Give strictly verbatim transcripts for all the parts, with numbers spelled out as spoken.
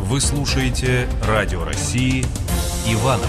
Вы слушаете Радио России Иваново.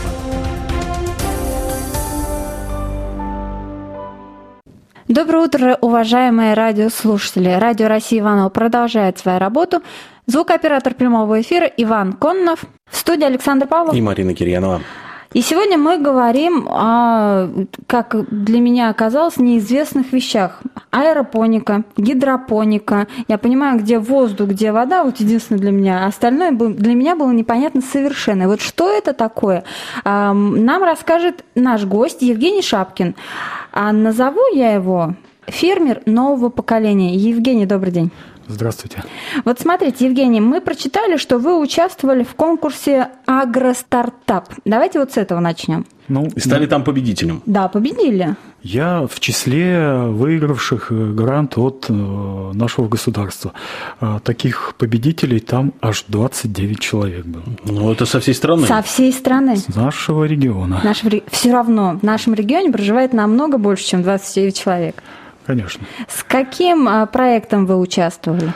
Доброе утро, уважаемые радиослушатели. Радио России Иваново продолжает свою работу. Звукооператор прямого эфира Иван Коннов. В студии Александр Павлов и Марина Кирьянова. И сегодня мы говорим о, как для меня оказалось, неизвестных вещах. Аэропоника, гидропоника. Я понимаю, где воздух, где вода, вот единственное для меня. Остальное для меня было непонятно совершенно. И вот что это такое? Нам расскажет наш гость Евгений Шапкин. А назову я его фермер нового поколения. Евгений, добрый день. Здравствуйте. Вот смотрите, Евгений, мы прочитали, что вы участвовали в конкурсе «Агростартап». Давайте вот с этого начнем. Ну, и стали там победителем. Да, победили. Я в числе выигравших грант от нашего государства. Таких победителей там аж двадцать девять человек было. Ну, это со всей страны. Со всей страны. С нашего региона. Нашего... Все равно в нашем регионе проживает намного больше, чем двадцать девять человек. Конечно. С каким проектом вы участвовали?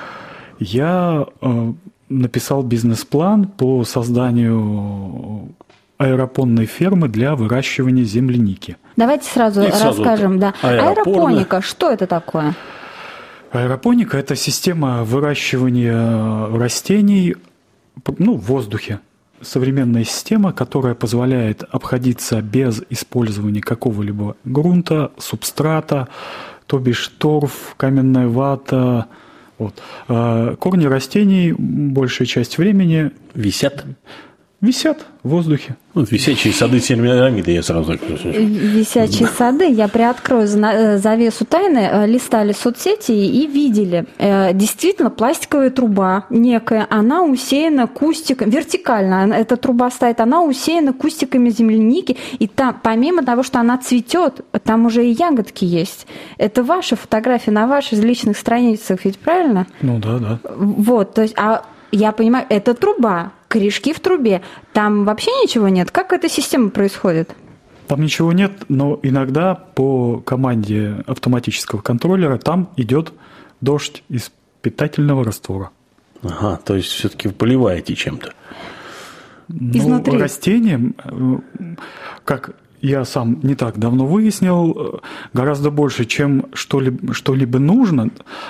Я написал бизнес-план по созданию аэропонной фермы для выращивания земляники. Давайте сразу И расскажем. Сразу да. Аэропоника, что это такое? Аэропоника – это система выращивания растений, ну, в воздухе. Современная система, которая позволяет обходиться без использования какого-либо грунта, субстрата, то бишь торф, каменная вата. Вот. Корни растений большая часть времени висят. Висят в воздухе. Вот висячие сады Семирамиды, я сразу... Висячие сады, я приоткрою завесу тайны, листали соцсети и видели. Действительно, пластиковая труба некая, она усеяна кустиками, вертикально эта труба стоит, она усеяна кустиками земляники, и там, помимо того, что она цветет, там уже и ягодки есть. Это ваша фотография на ваших личных страницах, ведь правильно? Ну да, да. Вот, то есть, а я понимаю, это труба, корешки в трубе. Там вообще ничего нет? Как эта система происходит? Там ничего нет, но иногда по команде автоматического контроллера там идет дождь из питательного раствора. Ага, то есть все-таки вы поливаете чем-то. Изнутри. Ну, растения, как я сам не так давно выяснил, гораздо больше, чем что-либо, что-либо нужно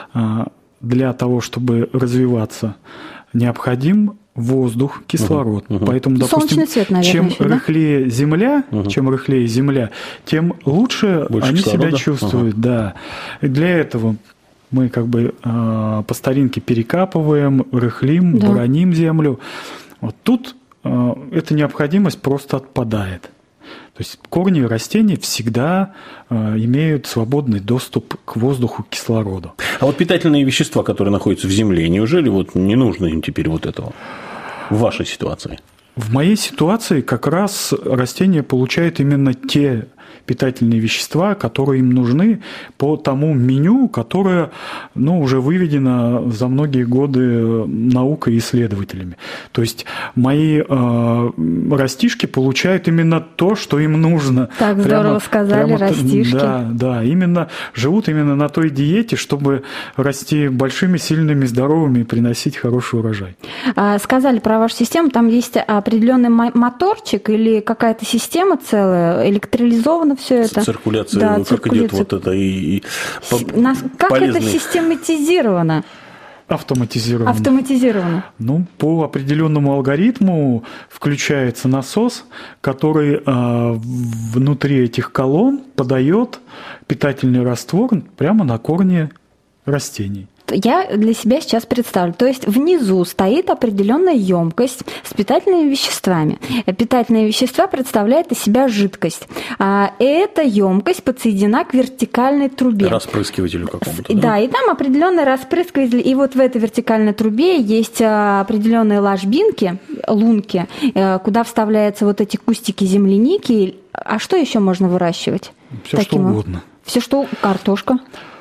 для того, чтобы развиваться, необходим воздух, кислород. Uh-huh, uh-huh. Поэтому, допустим, свет, наверное, чем еще, рыхлее да? земля, uh-huh. чем рыхлее земля, тем лучше Больше они кислорода? себя чувствуют. Uh-huh. Да. И для этого мы как бы э, по старинке перекапываем, рыхлим, да. броним землю. Вот тут э, эта необходимость просто отпадает. То есть корни растений всегда э, имеют свободный доступ к воздуху, к кислороду. А вот питательные вещества, которые находятся в земле, неужели вот не нужно им теперь вот этого в вашей ситуации? В моей ситуации как раз растения получают именно те питательные вещества, которые им нужны по тому меню, которое, ну, уже выведено за многие годы наукой и исследователями. То есть мои э, растишки получают именно то, что им нужно. Так прямо, здорово сказали, прямо, растишки. Да, да, именно живут именно на той диете, чтобы расти большими, сильными, здоровыми и приносить хороший урожай. Сказали про вашу систему, там есть определенный моторчик или какая-то система целая, электролизована все это. Циркуляция, да, как циркуляция. идет вот это и, и Как полезный... это систематизировано? Автоматизировано. Автоматизировано. Ну, по определенному алгоритму включается насос, который э, внутри этих колонн подает питательный раствор прямо на корни растений. Я для себя сейчас представлю. То есть внизу стоит определенная емкость с питательными веществами. Питательные вещества представляют из себя жидкость. И эта емкость подсоединена к вертикальной трубе. Распрыскивателю какому-то. Да? да, и там определенный распрыскиватель. И вот в этой вертикальной трубе есть определенные ложбинки, лунки, куда вставляются вот эти кустики земляники. А что еще можно выращивать? Все что угодно. Все что? Картошка.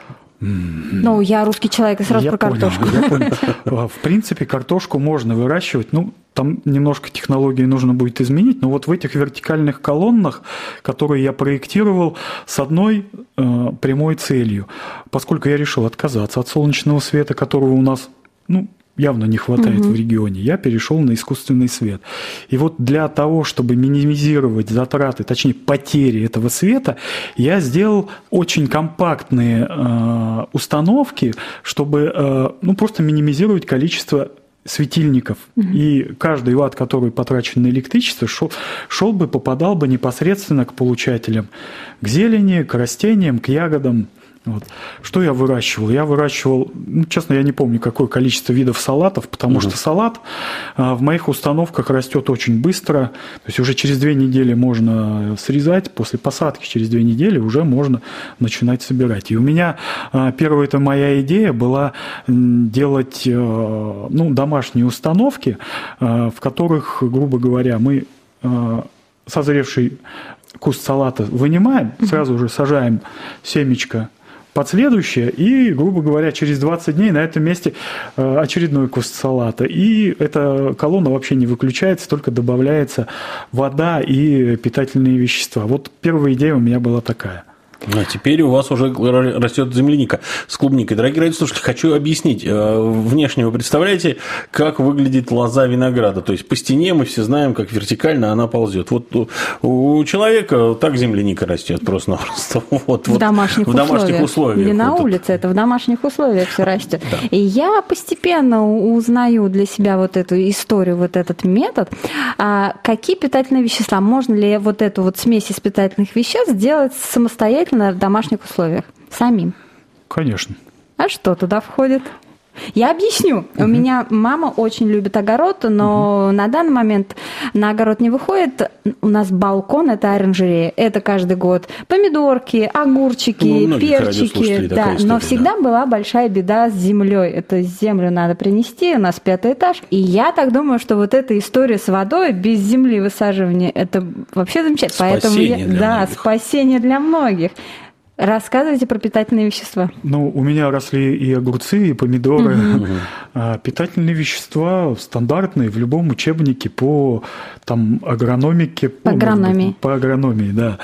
Ну, я русский человек, и сразу я про понял, картошку. Я понял. В принципе, картошку можно выращивать. Ну, там немножко технологии нужно будет изменить, но вот в этих вертикальных колоннах, которые я проектировал, с одной э, прямой целью. Поскольку я решил отказаться от солнечного света, которого у нас, ну, явно не хватает угу. в регионе, я перешел на искусственный свет. И вот для того, чтобы минимизировать затраты, точнее потери этого света, я сделал очень компактные э, установки, чтобы э, ну, просто минимизировать количество светильников. Угу. И каждый ватт, который потрачен на электричество, шел, шел бы, попадал бы непосредственно к получателям, к зелени, к растениям, к ягодам. Вот. Что я выращивал? Я выращивал, ну, честно, я не помню, какое количество видов салатов, потому угу. что салат а, в моих установках растет очень быстро. То есть уже через две недели можно срезать, после посадки через две недели уже можно начинать собирать. И у меня а, первая это моя идея была делать а, ну, домашние установки, а, в которых, грубо говоря, мы а, созревший куст салата вынимаем, угу. сразу же сажаем семечко под следующее, и, грубо говоря, через двадцать дней на этом месте очередной куст салата. И эта колонна вообще не выключается, только добавляется вода и питательные вещества. Вот первая идея у меня была такая. А теперь у вас уже растет земляника с клубникой. Дорогие радиослушатели, хочу объяснить. Внешне вы представляете, как выглядит лоза винограда. То есть по стене мы все знаем, как вертикально она ползет. Вот у человека так земляника растет просто-напросто. Вот, в вот, домашних, в домашних условиях. условиях. Не на вот улице, это в домашних условиях все растет. Да. И я постепенно узнаю для себя вот эту историю, вот этот метод. А какие питательные вещества? Можно ли вот эту вот смесь из питательных веществ сделать самостоятельно в домашних условиях, самим? Конечно. А что туда входит? Я объясню. Uh-huh. У меня мама очень любит огород, но uh-huh. на данный момент на огород не выходит. У нас балкон – это оранжерея. Это каждый год помидорки, огурчики, ну, перчики. Да, история, но всегда да. была большая беда с землей. Это землю надо принести, у нас пятый этаж. И я так думаю, что вот эта история с водой без земли высаживания – это вообще замечательно. Спасение Поэтому я, для да, многих. Спасение для многих. Рассказывайте про питательные вещества. Ну, у меня росли и огурцы, и помидоры. Угу. А питательные вещества стандартные в любом учебнике по там, агрономике. По агрономии. Быть, по агрономии, да.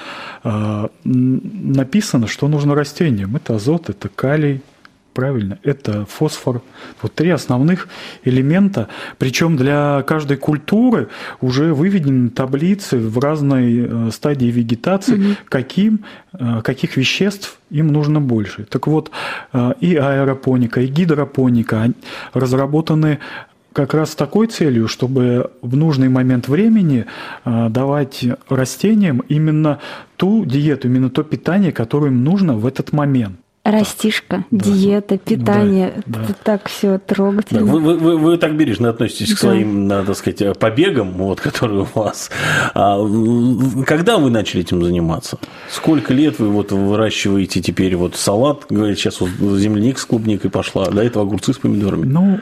А, написано, что нужно растениям. Это азот, это калий. Правильно, это фосфор. Вот три основных элемента. Причем для каждой культуры уже выведены таблицы в разной стадии вегетации, угу. каким, каких веществ им нужно больше. Так вот, и аэропоника, и гидропоника разработаны как раз с такой целью, чтобы в нужный момент времени давать растениям именно ту диету, именно то питание, которое им нужно в этот момент. Растишка, да. диета, питание, да, это да. так все трогательно. Да, вы, вы, вы так бережно относитесь да. к своим, надо сказать, побегам, вот, которые у вас. А когда вы начали этим заниматься? Сколько лет вы вот выращиваете теперь вот салат? Говорят, сейчас вот земляника с клубникой пошла, до этого огурцы с помидорами. Ну,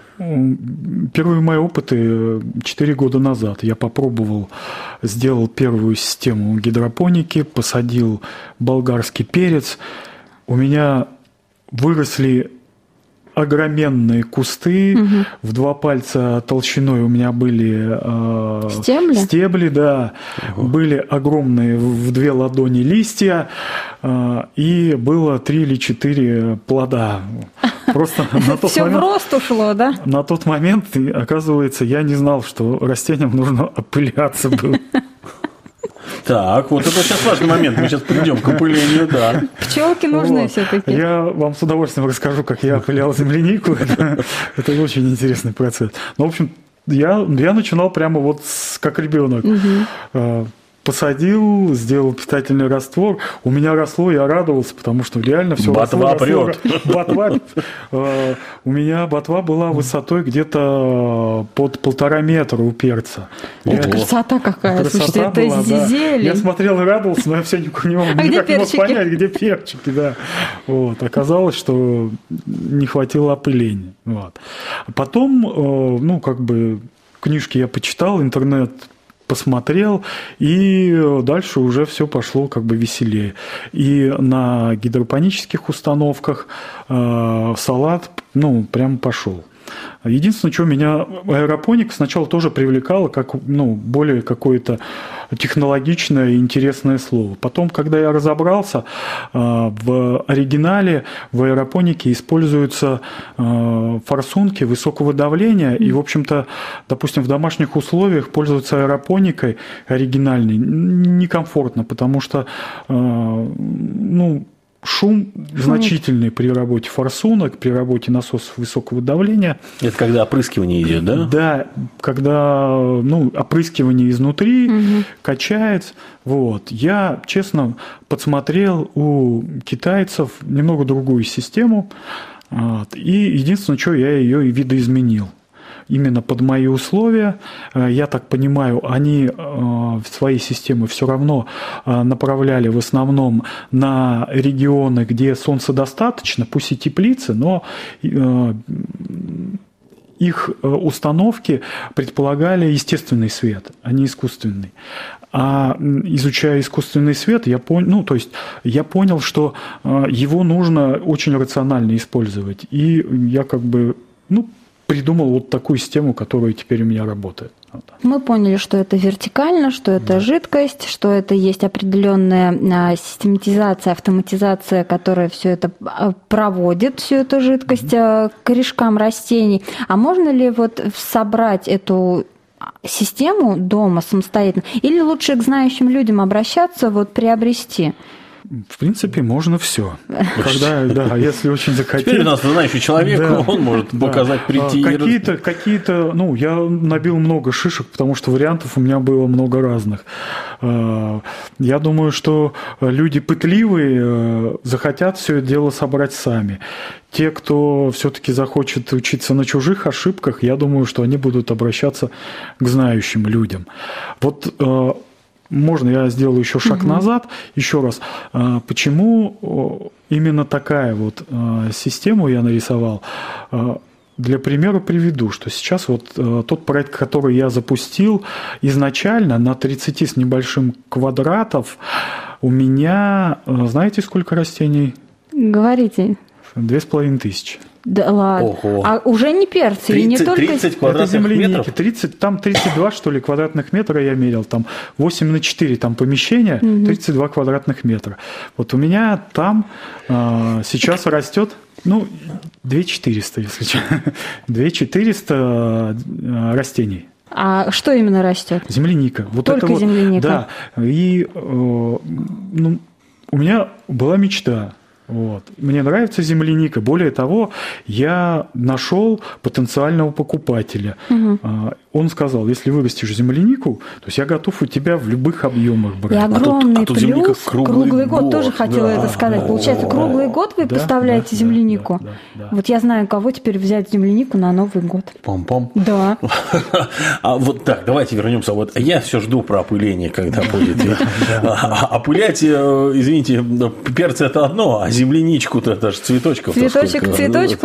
первые мои опыты четыре года назад. Я попробовал, сделал первую систему гидропоники, посадил болгарский перец. У меня выросли огроменные кусты, угу. в два пальца толщиной у меня были э, стебли? стебли, да, угу. были огромные в две ладони листья, э, и было три или четыре плода. Просто на тот Все момент, в рост ушло, да? На тот момент, оказывается, я не знал, что растениям нужно опыляться было. Так, вот это сейчас важный момент, мы сейчас придем к опылению, да. Пчелки нужны вот. все-таки. Я вам с удовольствием расскажу, как я опылял землянику. Это, это очень интересный процесс. Ну, в общем, я, я начинал прямо вот с, как ребенок. Угу. Посадил, сделал питательный раствор. У меня росло, я радовался, потому что реально все ботва росло. прет. Ботва. У меня ботва была высотой где-то под полтора метра у перца. Красота какая, слушайте, это зелень. Я смотрел и радовался, но я все никак не мог понять, где перчики. Да. Вот. Оказалось, что не хватило опыления. Вот. Потом, ну, как бы, книжки я почитал, интернет посмотрел, и дальше уже все пошло как бы веселее. И на гидропонических установках э, салат, ну, прям пошел. Единственное, что меня аэропоника сначала тоже привлекала, как ну, более какое-то технологичное и интересное слово. Потом, когда я разобрался, в оригинале в аэропонике используются форсунки высокого давления, и, в общем-то, допустим, в домашних условиях пользоваться аэропоникой оригинальной некомфортно, потому что, ну, шум значительный при работе форсунок, при работе насосов высокого давления. Это когда опрыскивание идет, да? Да, когда ну, опрыскивание изнутри угу. качается. Вот. Я, честно, подсмотрел у китайцев немного другую систему. Вот. И единственное, что я ее и видоизменил. Именно под мои условия, я так понимаю, они в свои системы все равно направляли в основном на регионы, где солнца достаточно, пусть и теплицы, но их установки предполагали естественный свет, а не искусственный. А изучая искусственный свет, я понял, ну, то есть я понял, что его нужно очень рационально использовать. И я как бы, ну, придумал вот такую систему, которая теперь у меня работает. Мы поняли, что это вертикально, что это да. жидкость, что это есть определенная систематизация, автоматизация, которая все это проводит, всю эту жидкость mm-hmm. к корешкам растений. А можно ли вот собрать эту систему дома самостоятельно? Или лучше к знающим людям обращаться, вот приобрести? В принципе, можно все. Когда, да, если очень захотеть. Теперь у нас знающий человек, да, он может да. показать, прийти. Какие-то, какие-то, ну, я набил много шишек, потому что вариантов у меня было много разных. Я думаю, что люди пытливые захотят все это дело собрать сами. Те, кто все-таки захочет учиться на чужих ошибках, я думаю, что они будут обращаться к знающим людям. Вот можно я сделаю еще шаг угу. назад? Еще раз. Почему именно такая вот систему я нарисовал? Для примера приведу, что сейчас вот тот проект, который я запустил изначально на тридцать с небольшим квадратов, у меня, знаете, сколько растений? Говорите. Две с половиной тысячи. Да ладно. Ого. А уже не перцы, тридцать, и не только... тридцать квадратных метров? тридцать, там тридцать два, что ли, квадратных метра я мерил. Там восемь на четыре там помещения, тридцать два квадратных метра. Вот у меня там э, сейчас растет, ну, две тысячи четыреста, если честно. две тысячи четыреста э, растений. А что именно растет? Земляника. Вот только это земляника? Вот, да. И э, ну, у меня была мечта. Вот. Мне нравится земляника. Более того, я нашел потенциального покупателя. Угу. Он сказал, если вырастешь землянику, то есть я готов у тебя в любых объемах брать. И огромный а тут, а тут плюс, круглый, круглый год, год. Тоже хотела да, это сказать. да, Получается, да, круглый да, год вы да, поставляете да, землянику. Да, да, да. Вот я знаю, кого теперь взять землянику на Новый год. Пам-пам. Да. А вот так, давайте вернемся. Вот я все жду про опыление, когда будет. Опылять, извините, перцы это одно, а земляничку-то это же цветочков. Цветочек к цветочку?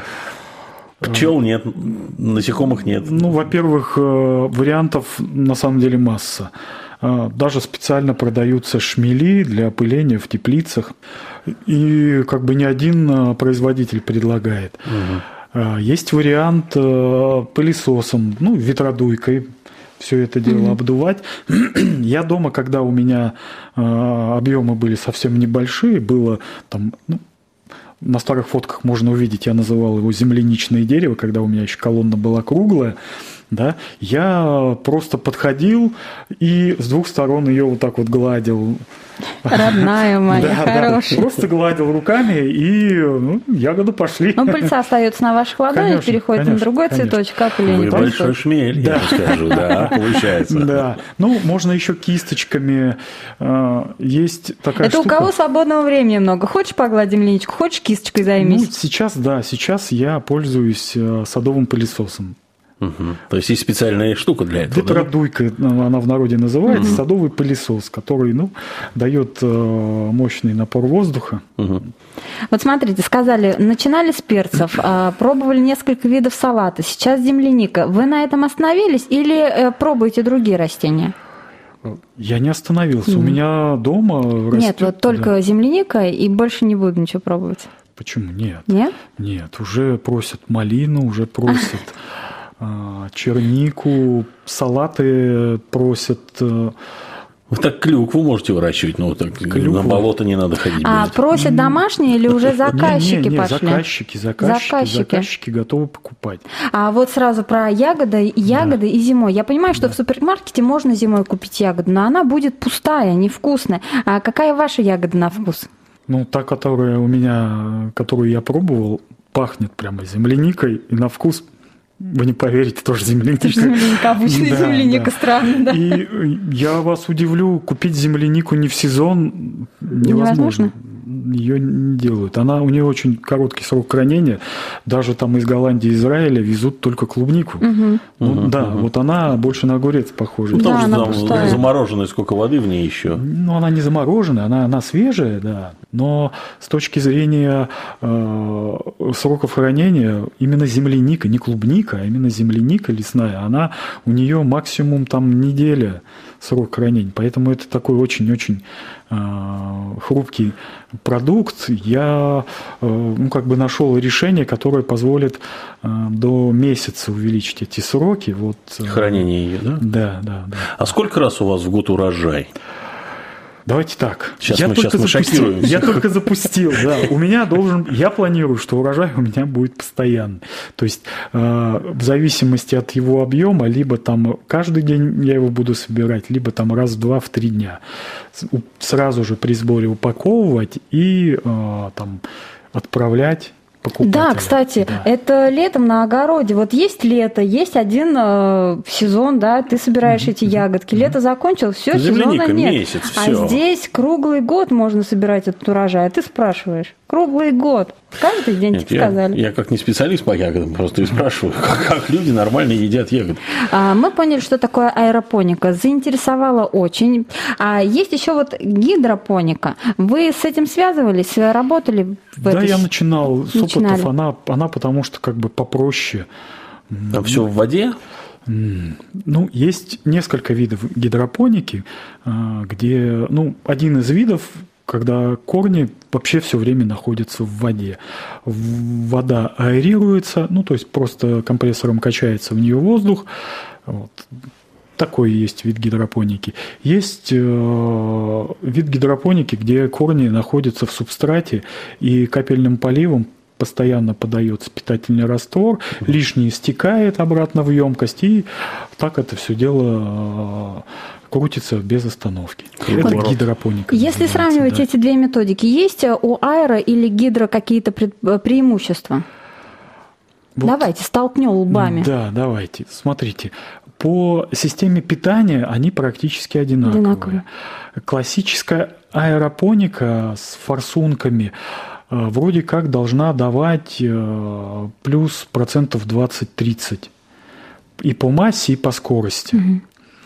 Пчел нет, насекомых нет. Ну, во-первых, вариантов на самом деле масса. Даже специально продаются шмели для опыления в теплицах. И как бы ни один производитель предлагает. Угу. Есть вариант пылесосом, ну, ветродуйкой. Все это дело mm-hmm. обдувать. Я дома, когда у меня объемы были совсем небольшие, было там, ну, на старых фотках можно увидеть, я называл его земляничное дерево, когда у меня еще колонна была круглая, да, я просто подходил и с двух сторон ее вот так вот гладил. Родная моя, да, хорошая. Да, просто гладил руками, и ну, ягоды пошли. Ну, пыльца остается на ваших ладонях, переходит конечно, на другой конечно. цветочек, как или Вы большой шмель, да. я скажу, да, получается. Да, ну, можно еще кисточками. Есть такая Это штука. У кого свободного времени много. Хочешь погладить земляничку, хочешь кисточкой займись? Ну, сейчас, да, сейчас я пользуюсь садовым пылесосом. Угу. То есть есть специальная штука для этого. Ветродуйка, да? Она в народе называется, угу. садовый пылесос, который ну, дает мощный напор воздуха. Угу. Вот смотрите, сказали, начинали с перцев, пробовали несколько видов салата, сейчас земляника. Вы на этом остановились или пробуете другие растения? Я не остановился. Mm. У меня дома растет... Нет, вот только да. земляника и больше не буду ничего пробовать. Почему? Нет. Нет? Нет, уже просят малину, уже просят чернику, салаты просят. Вы так клюкву можете выращивать, но так клюкву. На болото не надо ходить. А будет. Просят домашние или уже заказчики не, не, не, пошли? Заказчики, заказчики, заказчики, заказчики готовы покупать. А вот сразу про ягоды, ягоды да. и зимой. Я понимаю, что да. в супермаркете можно зимой купить ягоду, но она будет пустая, невкусная. А какая ваша ягода на вкус? Ну, та, которая у меня, которую я пробовал, пахнет прямо земляникой, и на вкус, вы не поверите, тоже земляника. Земляника, обычная да, земляника, да. странно, да. И я вас удивлю, купить землянику не в сезон невозможно. невозможно. Ее не делают. Она, у нее очень короткий срок хранения. Даже там из Голландии, Израиля везут только клубнику. Угу. Ну, угу, да, угу. вот она больше на огурец похожа. Ну, потому да, что она там пустая. замороженная, сколько воды в ней еще. Ну, она не замороженная, она, она свежая, да. Но с точки зрения э, сроков хранения, именно земляника, не клубника, а именно земляника лесная, она, у нее максимум там неделя срок хранения. Поэтому это такой очень-очень э, хрупкий продукт. Я э, ну, как бы нашел решение, которое позволит э, до месяца увеличить эти сроки. Вот, э, хранение ее, да? Да, да, да. А сколько раз у вас в год урожай? Давайте так. Сейчас я мы, только сейчас мы запустил, шокируем. Я только запустил, да. У меня должен, я планирую, что урожай у меня будет постоянный. То есть э, в зависимости от его объема, либо там каждый день я его буду собирать, либо там раз в два, в три дня. Сразу же при сборе упаковывать и э, там отправлять. Да, кстати, да. Это летом на огороде. Вот есть лето, есть один э, сезон, да, ты собираешь mm-hmm. эти ягодки. Лето закончилось, все, сезона нет. Месяц, а все. Здесь круглый год можно собирать этот урожай. А ты спрашиваешь, круглый год. Каждый день Нет, тебе я, сказали. Я как не специалист по ягодам, просто и спрашиваю, как, как люди нормально едят ягоды. А, мы поняли, что такое аэропоника. Заинтересовало очень. А есть еще вот гидропоника. Вы с этим связывались, работали в Да, этой... я начинал с Начинали. опытов. Она, она потому что как бы попроще. Там все в воде? Ну, есть несколько видов гидропоники, где, ну, один из видов, когда корни вообще все время находятся в воде. Вода аэрируется, ну, то есть просто компрессором качается в нее воздух. Вот. Такой есть вид гидропоники. Есть э, вид гидропоники, где корни находятся в субстрате и капельным поливом постоянно подается питательный раствор, mm-hmm. лишнее стекает обратно в емкость, и так это все дело крутится без остановки. Это Вот. гидропоника. Если сравнивать да. эти две методики, есть у аэро или гидро какие-то преимущества? Вот. Давайте столкнем лбами. Да, давайте. Смотрите, по системе питания они практически одинаковые. Одинаковые. Классическая аэропоника с форсунками вроде как должна давать плюс процентов двадцать-тридцать и по массе, и по скорости. Угу.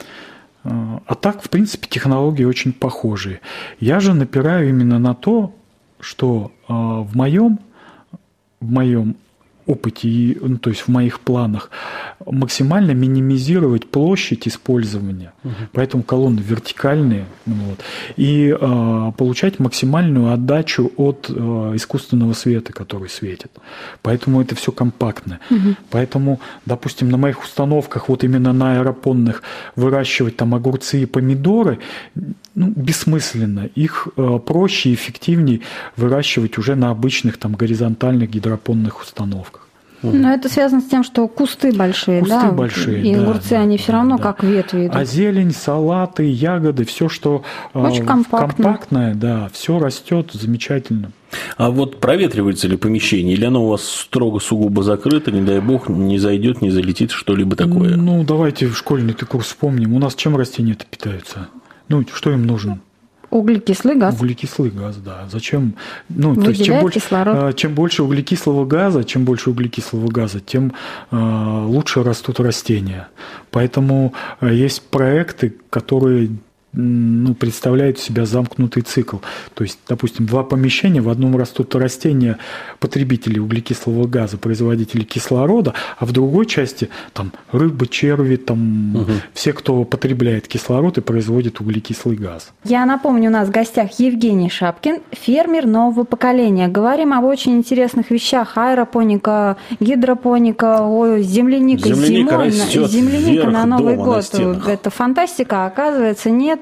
А так, в принципе, технологии очень похожие. Я же напираю именно на то, что в моем, в моем опыте, ну, то есть в моих планах, максимально минимизировать площадь использования. Угу. Поэтому колонны вертикальные. Вот, и э, получать максимальную отдачу от э, искусственного света, который светит. Поэтому это все компактно. Угу. Поэтому, допустим, на моих установках, вот именно на аэропонных, выращивать там огурцы и помидоры, ну, бессмысленно. Их э, проще и эффективнее выращивать уже на обычных там горизонтальных гидропонных установках. Но это связано с тем, что кусты большие, кусты да? большие, и да, огурцы, да, они да, все равно да. как ветви идут. А зелень, салаты, ягоды, все, что очень компактно. компактное, да, все растет замечательно. А вот проветривается ли помещение, или оно у вас строго сугубо закрыто, не дай бог, не зайдет, не залетит что-либо такое? Ну, давайте школьный курс вспомним. У нас чем растения-то питаются? Ну, что им нужно? Углекислый газ. Углекислый газ, да. Зачем? Ну, Выделяет то есть, чем больше, кислород. Чем больше углекислого газа, чем больше углекислого газа, тем э, лучше растут растения. Поэтому э, есть проекты, которые ну, представляют из себя замкнутый цикл. То есть, допустим, два помещения, в одном растут растения, потребители углекислого газа, производители кислорода, а в другой части там рыбы, черви, там угу. все, кто потребляет кислород и производит углекислый газ. Я напомню, у нас в гостях Евгений Шапкин, фермер нового поколения. Говорим об очень интересных вещах: аэропоника, гидропоника, ой, земляника, земляника зимой, растет земляника вверх на Новый дома, год. на Это фантастика, а оказывается, нет.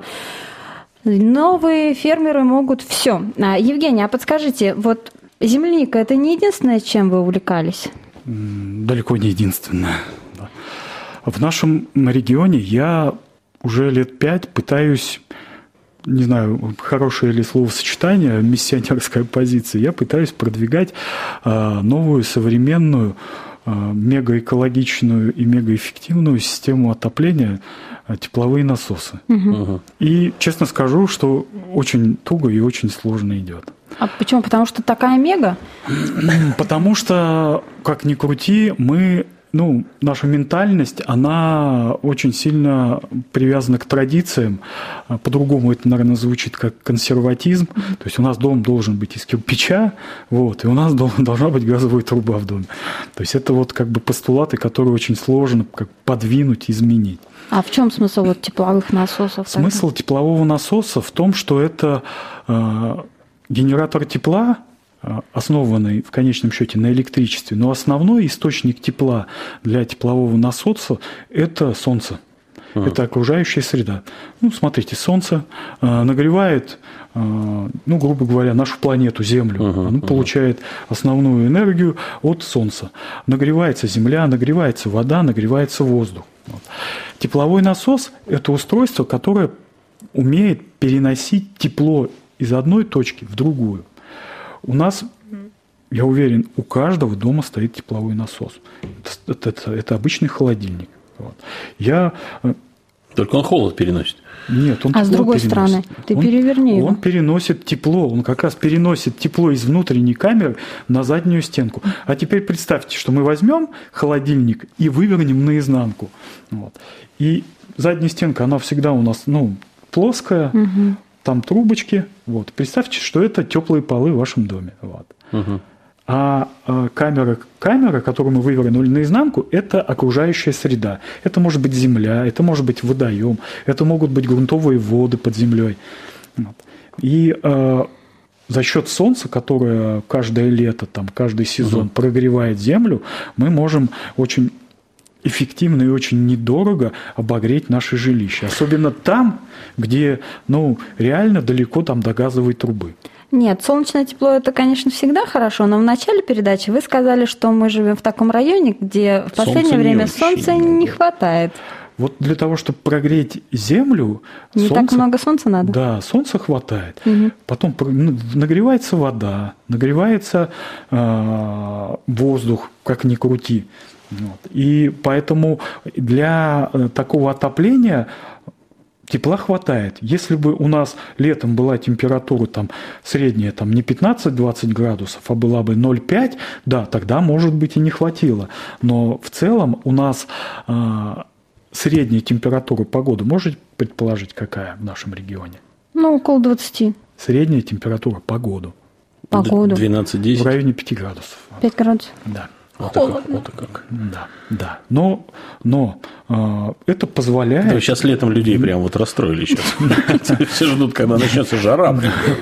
Новые фермеры могут все. Евгений, а подскажите, вот земляника – это не единственное, чем вы увлекались? Далеко не единственное. В нашем регионе я уже лет пять пытаюсь, не знаю, хорошее ли словосочетание, миссионерская позиция, я пытаюсь продвигать новую, современную, мегаэкологичную и мегаэффективную систему отопления, тепловые насосы. Угу. И честно скажу, что очень туго и очень сложно идет. А почему? Потому что такая мега? Потому что, как ни крути, мы, ну, наша ментальность, она очень сильно привязана к традициям. По-другому это, наверное, звучит как консерватизм. То есть у нас дом должен быть из кирпича, вот, и у нас должна быть газовая труба в доме. То есть это вот как бы постулаты, которые очень сложно как подвинуть, изменить. А в чем смысл вот тепловых насосов? Смысл тогда? Теплового насоса в том, что это э, генератор тепла, э, основанный в конечном счете на электричестве, но основной источник тепла для теплового насоса – это солнце. Uh-huh. Это окружающая среда. Ну, смотрите, солнце э, нагревает, э, ну, грубо говоря, нашу планету, Землю. Uh-huh. Оно uh-huh. получает основную энергию от солнца. Нагревается земля, нагревается вода, нагревается воздух. Вот. Тепловой насос – это устройство, которое умеет переносить тепло из одной точки в другую. У нас, я уверен, у каждого дома стоит тепловой насос. Это, это, это обычный холодильник. Вот. Я... Только он холод переносит. Нет, он а тепло с другой переносит. стороны, ты он, переверни его. Он переносит тепло, он как раз переносит тепло из внутренней камеры на заднюю стенку. А теперь представьте, что мы возьмем холодильник и вывернем наизнанку. Вот. И задняя стенка, она всегда у нас, ну, плоская, угу. там трубочки. Вот. Представьте, что это теплые полы в вашем доме. Вот. Угу. А камера, камера, которую мы вывернули наизнанку, это окружающая среда. Это может быть земля, это может быть водоем, это могут быть грунтовые воды под землей. Вот. И э, за счет солнца, которое каждое лето, там, каждый сезон угу. прогревает землю, мы можем очень эффективно и очень недорого обогреть наши жилища. Особенно там, где, ну, реально далеко там до газовой трубы. Нет, солнечное тепло – это, конечно, всегда хорошо, но в начале передачи вы сказали, что мы живем в таком районе, где в последнее солнце время солнца не хватает. Вот для того, чтобы прогреть землю… Не солнце, так много солнца надо? Да, солнца хватает. Угу. Потом нагревается вода, нагревается э, воздух, как ни крути. Вот. И поэтому для такого отопления… тепла хватает. Если бы у нас летом была температура там, средняя там, не пятнадцать-двадцать градусов, а была бы ноль целых пять десятых, да, тогда, может быть, и не хватило. Но в целом у нас э, средняя температура погоды, можете предположить, какая в нашем регионе? Ну, около двадцати. Средняя температура погоду. Погоду. двенадцать-десять. В районе пяти градусов. пять градусов. Да. Вот как, вот как. Да, да. Но, но э, это позволяет… Да, сейчас летом людей прям вот расстроили сейчас. Все ждут, когда начнется жара.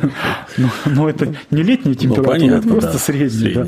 Но это не летняя температура, это просто средняя.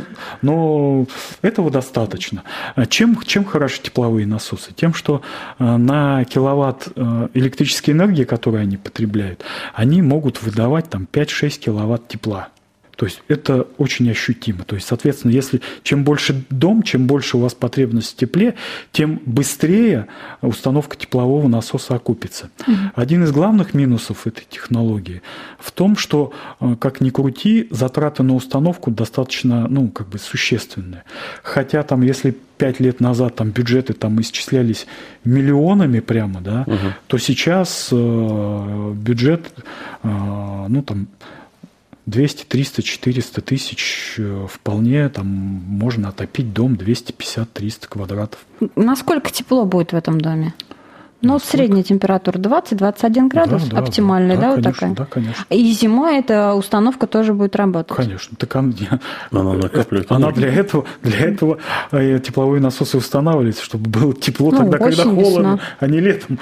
Но этого достаточно. Чем хороши тепловые насосы? Тем, что на киловатт электрической энергии, которую они потребляют, они могут выдавать там пять-шесть киловатт тепла. То есть это очень ощутимо. То есть, соответственно, если чем больше дом, чем больше у вас потребность в тепле, тем быстрее установка теплового насоса окупится. Mm-hmm. Один из главных минусов этой технологии в том, что, как ни крути, затраты на установку достаточно, ну, как бы существенные. Хотя там, если пять лет назад там бюджеты там исчислялись миллионами прямо, да, uh-huh. то сейчас э, бюджет, э, ну, там, двести, триста, четыреста тысяч вполне там можно отопить дом двести пятьдесят - триста квадратов. Насколько тепло будет в этом доме? Ну, вот средняя температура двадцать-двадцать один градус, да, да, оптимальная, да, да, вот конечно, такая? Да, конечно. И зимой эта установка тоже будет работать? Конечно. Так она, Она накапливает она энергию. для этого, для этого тепловые насосы устанавливаются, чтобы было тепло Ну, тогда, когда осень, холодно, весна. а не летом.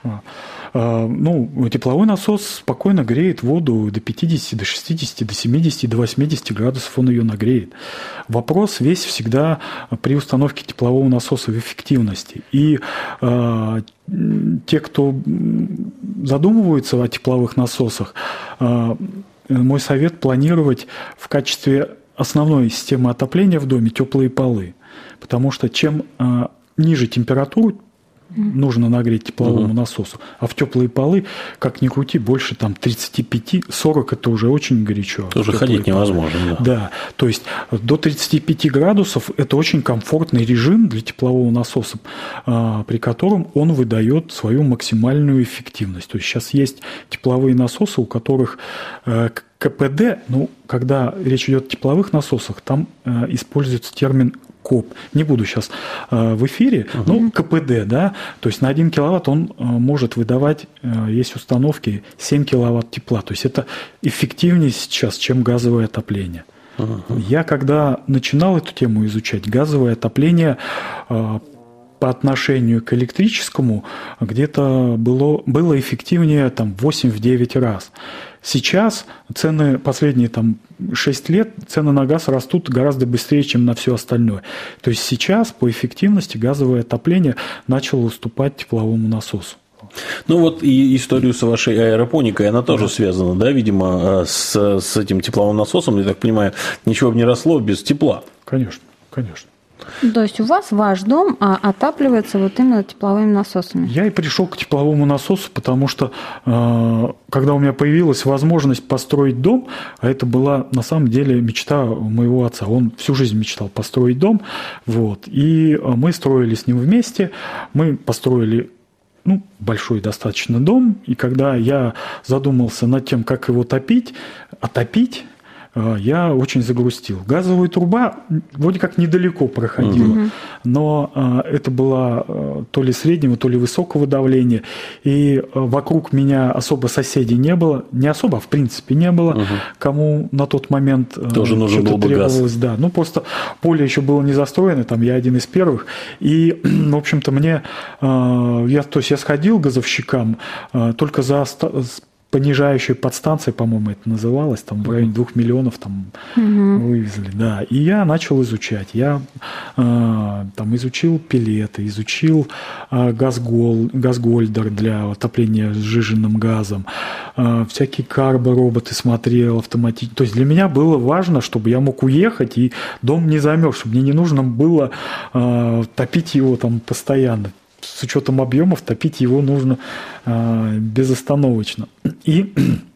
Ну, тепловой насос спокойно греет воду до пятидесяти, до шестидесяти, до семидесяти, до восьмидесяти градусов он ее нагреет. Вопрос весь всегда при установке теплового насоса в эффективности. И э, те, кто задумываются о тепловых насосах, э, мой совет планировать в качестве основной системы отопления в доме теплые полы. Потому что чем э, ниже температура, нужно нагреть тепловому uh-huh. насосу. А в теплые полы, как ни крути, больше там тридцать пять сорок это уже очень горячо. Тоже ходить невозможно. Да. да, то есть до тридцати пяти градусов это очень комфортный режим для теплового насоса, при котором он выдает свою максимальную эффективность. То есть сейчас есть тепловые насосы, у которых КПД, ну, когда речь идет о тепловых насосах, там используется термин КОП. Не буду сейчас э, в эфире, uh-huh. но КПД, да, то есть на один киловатт он э, может выдавать, э, есть установки семь киловатт тепла, то есть это эффективнее сейчас, чем газовое отопление. Uh-huh. Я когда начинал эту тему изучать, газовое отопление э, по отношению к электрическому где-то было, было эффективнее там, восемь-девять раз. Сейчас цены последние там, шесть лет, цены на газ растут гораздо быстрее, чем на все остальное. То есть сейчас по эффективности газовое отопление начало уступать тепловому насосу. Ну вот и историю с вашей аэропоникой, она тоже да. связана, да, видимо, с, с этим тепловым насосом, я так понимаю, ничего бы не росло без тепла. Конечно, конечно. То есть у вас ваш дом отапливается вот именно тепловыми насосами? Я и пришел к тепловому насосу, потому что когда у меня появилась возможность построить дом, а это была на самом деле мечта моего отца, он всю жизнь мечтал построить дом, вот, и мы строили с ним вместе, мы построили ну, большой достаточно дом, и когда я задумался над тем, как его топить, отопить, я очень загрустил. Газовая труба вроде как недалеко проходила, угу. но это было то ли среднего, то ли высокого давления, и вокруг меня особо соседей не было, не особо, а в принципе не было, угу. кому на тот момент тоже нужен был бы требовалось. Газ. Да, ну просто поле еще было не застроено, там я один из первых, и, в общем-то, мне, я, то есть я сходил к газовщикам только за понижающая подстанция, по-моему, это называлось, там в районе двух миллионов там угу. вывезли, да. И я начал изучать. Я э, там изучил пелеты, изучил э, газгол, газгольдер для отопления сжиженным газом, э, всякие карбо-роботы смотрел автоматически. То есть для меня было важно, чтобы я мог уехать и дом не замерз, чтобы мне не нужно было э, топить его там постоянно. С учетом объемов топить его нужно э, безостановочно. И,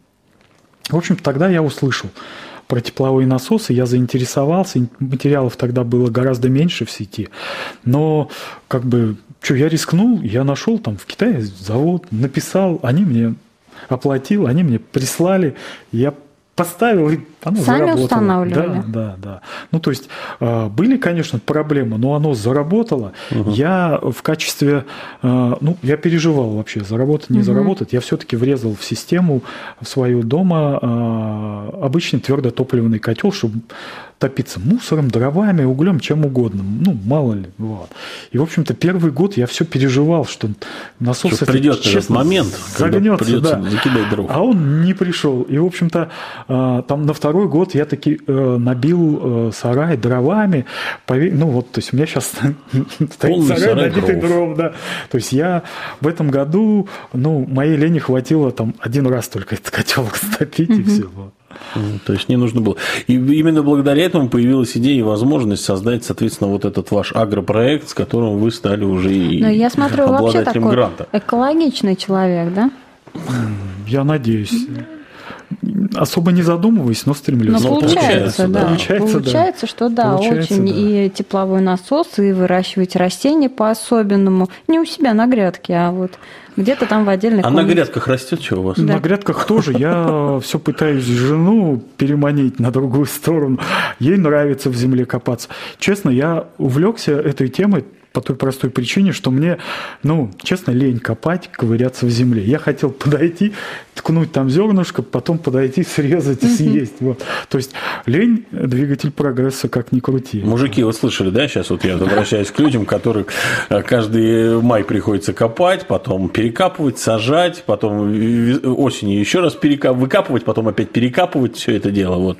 в общем, тогда я услышал про тепловые насосы, я заинтересовался, материалов тогда было гораздо меньше в сети, но как бы, что, я рискнул, я нашел там в Китае завод, написал, они мне оплатил, они мне прислали, я поставил, и оно Сами заработало. устанавливали? Да, да, да. Ну, то есть, были, конечно, проблемы, но оно заработало. Угу. Я в качестве, ну, я переживал вообще, заработать, не угу. заработать. Я все-таки врезал в систему в свою дома обычный твердотопливный котел, чтобы топиться мусором, дровами, углем, чем угодно. Ну, мало ли. Вот. И, в общем-то, первый год я все переживал, что насос что это, придет честно, этот момент, загнется, да. закидать дров. А он не пришел. И, в общем-то, там на второй год я таки набил сарай дровами. Ну, вот, то есть у меня сейчас стоит сарай, сарай набитый дров. дров, да. То есть я в этом году, ну, моей лени хватило там один раз только этот котел стопить, mm-hmm. и все. Вот. То есть не нужно было. И именно благодаря этому появилась идея и возможность создать, соответственно, вот этот ваш агропроект, с которым вы стали уже и Но я смотрю, вы вообще такой гранта. Экологичный человек, да? Я надеюсь. Особо не задумываясь, но стремлюсь. Но получается, да. Получается, получается да. что да, получается, очень. Да. И тепловой насос, и выращивать растения по-особенному. Не у себя на грядке, а вот где-то там в отдельной А комнате. на грядках растет что у вас? Да. На грядках тоже. Я все пытаюсь жену переманить на другую сторону. Ей нравится в земле копаться. Честно, я увлекся этой темой по той простой причине, что мне, ну, честно, лень копать, ковыряться в земле. Я хотел подойти, ткнуть там зернышко, потом подойти, срезать и съесть. Вот. То есть лень – двигатель прогресса, как ни крути. Мужики, вы слышали, да, сейчас вот я обращаюсь к людям, которых каждый май приходится копать, потом перекапывать, сажать, потом осенью еще раз перекапывать, выкапывать, потом опять перекапывать все это дело. Вот.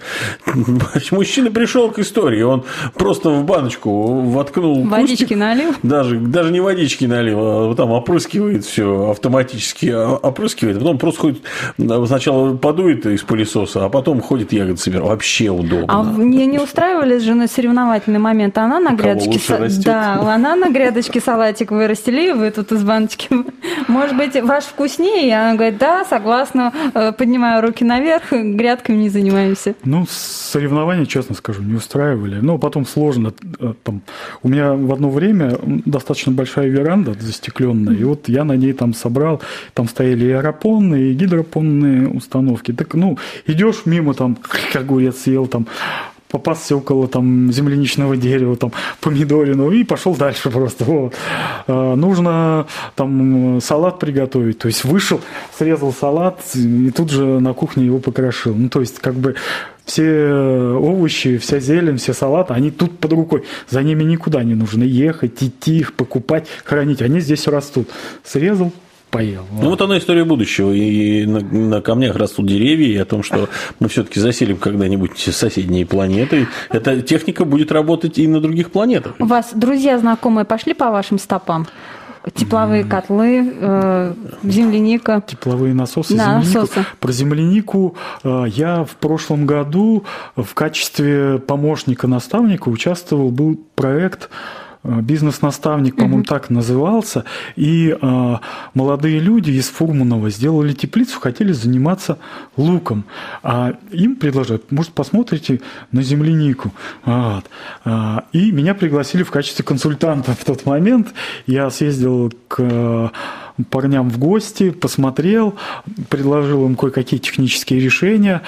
Мужчина пришел к истории, он просто в баночку воткнул водички кустик, налил? Даже, даже не водички налил, а там опрыскивает все, автоматически опрыскивает, потом просто ходит, сначала подует из пылесоса, а потом ходит ягоды собирает. Вообще удобно. А не, не устраивали с женой соревновательный момент? Она на грядочке, са... да, она на грядочке салатик вырастили, и вы тут из баночки. Может быть, ваш вкуснее? И она говорит, да, согласна, поднимаю руки наверх, грядками не занимаемся. Ну, соревнования, честно скажу, не устраивали. Но потом сложно. Там, у меня в одно время достаточно большая веранда застекленная, и вот я на ней там собрал, там стояли и аэропонные, и гидропонные установки. Так, ну, идешь мимо, там, огурец съел, там, попасся около там земляничного дерева, там, помидорину, и пошел дальше просто. Вот. А, нужно там салат приготовить. То есть вышел, срезал салат, и тут же на кухне его покрошил. Ну, то есть, как бы все овощи, вся зелень, все салаты, они тут под рукой. За ними никуда не нужно ехать, идти их покупать, хранить. Они здесь растут. Срезал, поел. Ну, вот она история будущего. И на, на камнях растут деревья, и о том, что мы все-таки заселим когда-нибудь соседние планеты. Эта техника будет работать и на других планетах. У вас друзья, знакомые пошли по вашим стопам? Тепловые котлы, э, земляника. Тепловые насосы, да, землянику. насосы. Про землянику э, я в прошлом году в качестве помощника-наставника участвовал, был проект «Бизнес-наставник», по-моему, uh-huh. так назывался. И э, молодые люди из Фурманова сделали теплицу, хотели заниматься луком. А им предложают, может, посмотрите на землянику. Вот. А, и меня пригласили в качестве консультанта в тот момент. Я съездил к парням в гости, посмотрел, предложил им кое-какие технические решения.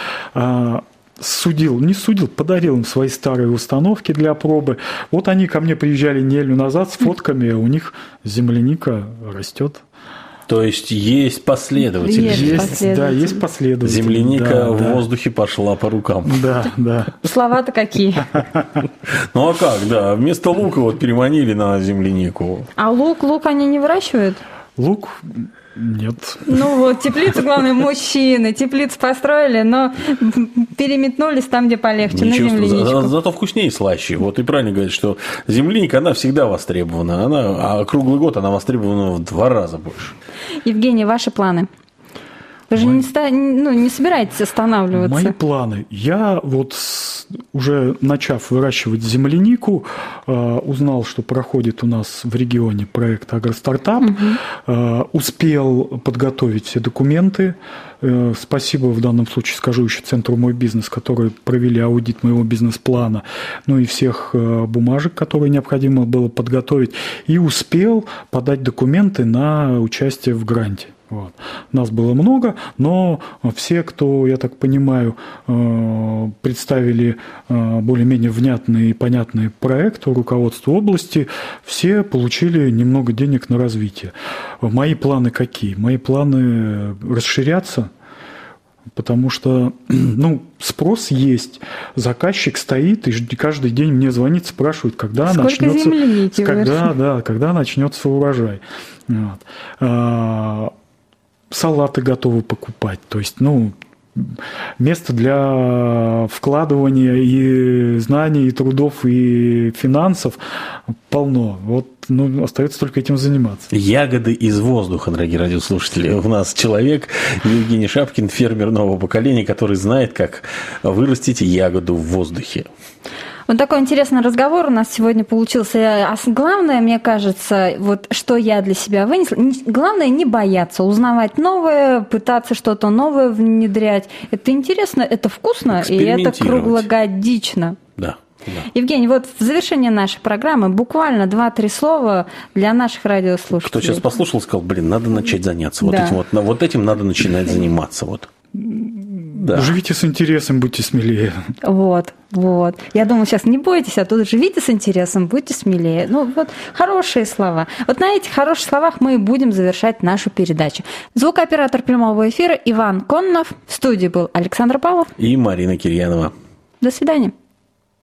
Судил, не судил, подарил им свои старые установки для пробы. Вот они ко мне приезжали неделю назад с фотками, а у них земляника растет. То есть есть последовательность. Есть, есть последователь. Да, есть последовательность. Земляника да, в да. воздухе пошла по рукам. Да, да. Слова-то какие. Ну а как, да, вместо лука вот переманили на землянику. А лук, лук они не выращивают? Лук... Нет. Ну вот, теплицу, главное, мужчины. Теплицу построили, но переметнулись там, где полегче, Ничего, на земляничку. За, зато вкуснее и слаще. Вот и правильно говорят, что земляника, она всегда востребована. Она, а круглый год она востребована в два раза больше. Евгений, ваши планы? Вы же Мои... не, ну, не собираетесь останавливаться? Мои планы. Я вот уже начав выращивать землянику, узнал, что проходит у нас в регионе проект «Агростартап». Угу. Успел подготовить все документы. Спасибо в данном случае скажу еще Центру «Мой бизнес», которые провели аудит моего бизнес-плана, ну и всех бумажек, которые необходимо было подготовить. И успел подать документы на участие в гранте. Вот. Нас было много, но все, кто, я так понимаю, представили более-менее внятный и понятный проект руководству области, все получили немного денег на развитие. Мои планы какие? Мои планы расширяться, потому что ну, спрос есть, заказчик стоит и каждый день мне звонит, спрашивает, когда Сколько начнется, когда, да, когда начнется урожай. Вот. Салаты готовы покупать. То есть, ну, место для вкладывания и знаний, и трудов, и финансов полно. Вот, ну, остается только этим заниматься. Ягоды из воздуха, дорогие радиослушатели. У нас человек, Евгений Шапкин, фермер нового поколения, который знает, как вырастить ягоду в воздухе. Вот такой интересный разговор у нас сегодня получился. А главное, мне кажется, вот что я для себя вынесла, главное не бояться, узнавать новое, пытаться что-то новое внедрять. Это интересно, это вкусно, и это круглогодично. Да. Да. Евгений, вот в завершение нашей программы буквально два-три слова для наших радиослушателей. Кто сейчас послушал, сказал, блин, надо начать заняться. Вот, да. этим, вот, вот этим надо начинать заниматься. Вот. Да. Живите с интересом, будьте смелее. Вот, вот. Я думаю, сейчас не бойтесь, а тут живите с интересом, будьте смелее. Ну, вот хорошие слова. Вот на этих хороших словах мы и будем завершать нашу передачу. Звукооператор прямого эфира Иван Коннов. В студии был Александр Павлов. И Марина Кирьянова. До свидания.